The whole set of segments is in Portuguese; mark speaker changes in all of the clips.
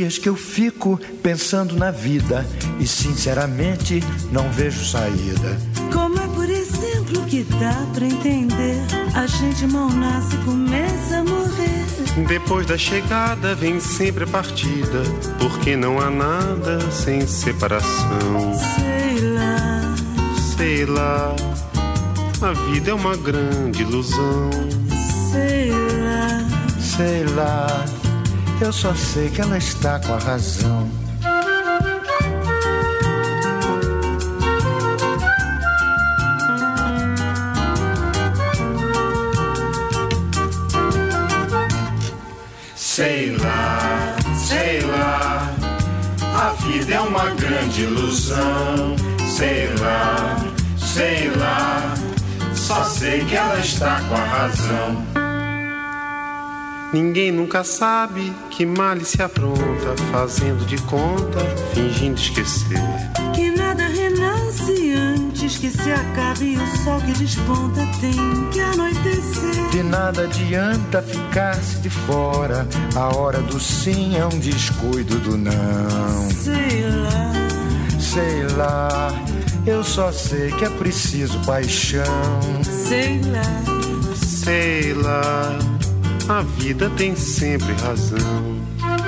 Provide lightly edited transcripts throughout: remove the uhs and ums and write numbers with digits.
Speaker 1: dias que eu fico pensando na vida e sinceramente não vejo saída.
Speaker 2: Como é, por exemplo, que dá pra entender? A gente mal nasce e começa a morrer.
Speaker 3: Depois da chegada vem sempre a partida, porque não há nada sem separação. Sei lá, a vida é uma grande ilusão.
Speaker 1: Sei lá, eu só sei que ela está com a razão.
Speaker 3: Sei lá, a vida é uma grande ilusão. Sei lá, só sei que ela está com a razão. Ninguém nunca sabe que male se apronta, fazendo de conta, fingindo esquecer.
Speaker 2: Que nada renasce antes que se acabe e o sol que desponta tem que anoitecer.
Speaker 1: De nada adianta ficar-se de fora, a hora do sim é um descuido do não. Sei lá, eu só sei que é preciso paixão.
Speaker 3: Sei lá, a vida tem sempre razão.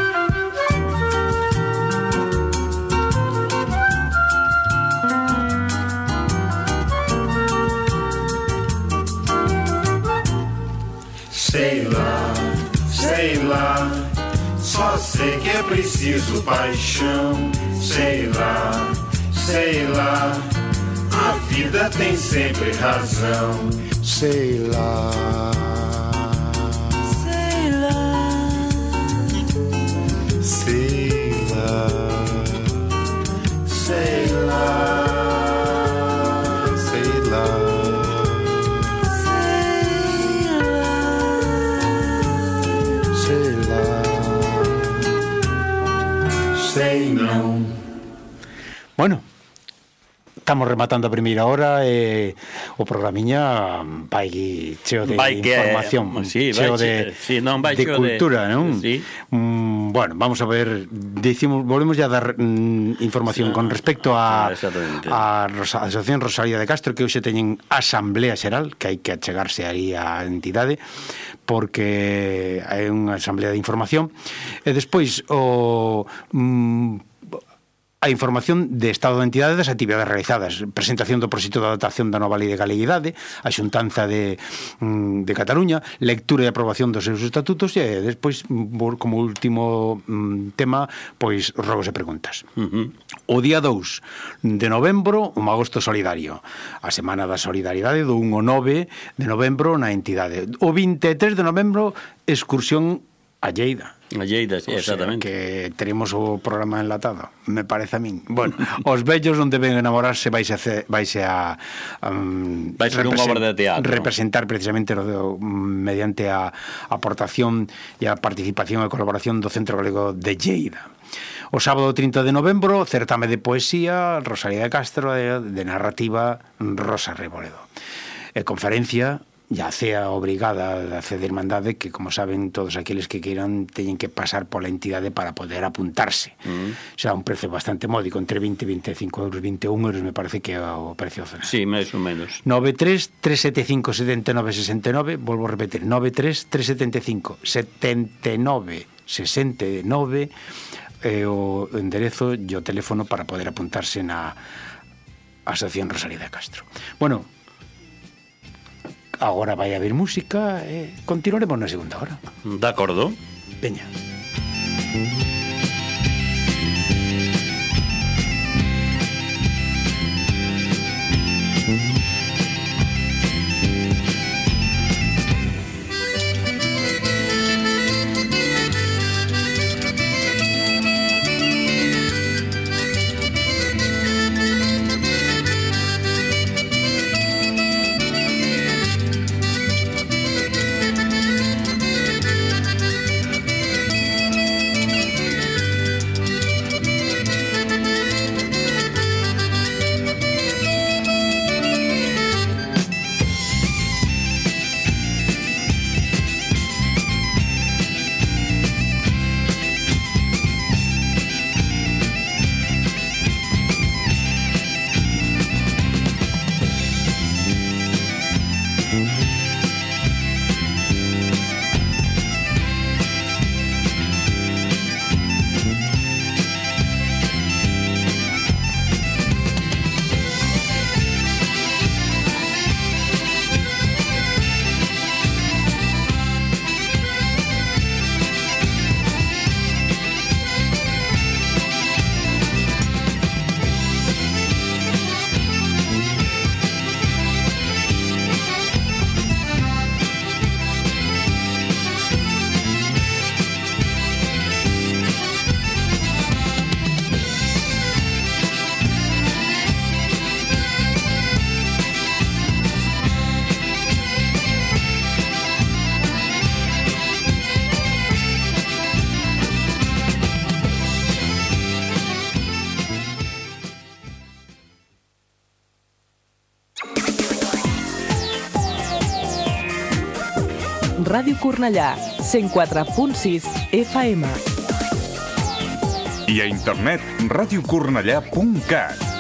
Speaker 3: Sei lá, só sei que é preciso paixão. Sei lá, a vida tem sempre razão.
Speaker 1: Sei lá.
Speaker 4: Bueno, estamos rematando a primeira hora e o programiña vai cheo de información, cheo de cultura, non?
Speaker 5: Sí.
Speaker 4: Bueno, vamos a ver, volvemos ya a dar información con respecto a Asociación Rosalía de Castro, que hoxe teñen asamblea xeral, que hai que achegarse aí á entidade, porque hai unha asamblea de información, e despois a información de estado de entidade das actividades realizadas, presentación do proxecto de adaptación da nova lei de galeguidade, a xuntanza de Cataluña, lectura e aprobación dos seus estatutos e despois, como último tema, pois rogos e preguntas. O día 2 de novembro, un agosto solidario, a Semana da Solidaridade do 1 ao 9 de novembro na entidade. O 23 de novembro, excursión a Lleida.
Speaker 5: A Lleida, sí, exactamente.
Speaker 4: Que teremos o programa enlatado, me parece a min. Bueno, os vellos onde ven enamorarse vais a representar precisamente mediante a aportación e a participación e colaboración do Centro Galego de Lleida. O sábado 30 de novembro, certame de poesía Rosalía de Castro, de narrativa Rosa Reboredo. Conferencia ya sea obrigada da Fe de Irmandade, que, como saben, todos aqueles que queiran teñen que pasar pola entidade para poder apuntarse. Xa un precio bastante módico, entre 20 e 25 euros, 21 euros me parece que é o precio zonal.
Speaker 5: Sí, máis ou menos.
Speaker 4: 93-375-79-69, volvo a repetir, 93-375-79-69, o enderezo e o teléfono para poder apuntarse na Asociación Rosalía de Castro. Bueno, agora vai haber música e continuaremos na segunda hora.
Speaker 5: De acordo.
Speaker 4: Veña.
Speaker 6: Ràdio Cornellà, 104.6 FM.
Speaker 7: I a internet radiocornellà.cat.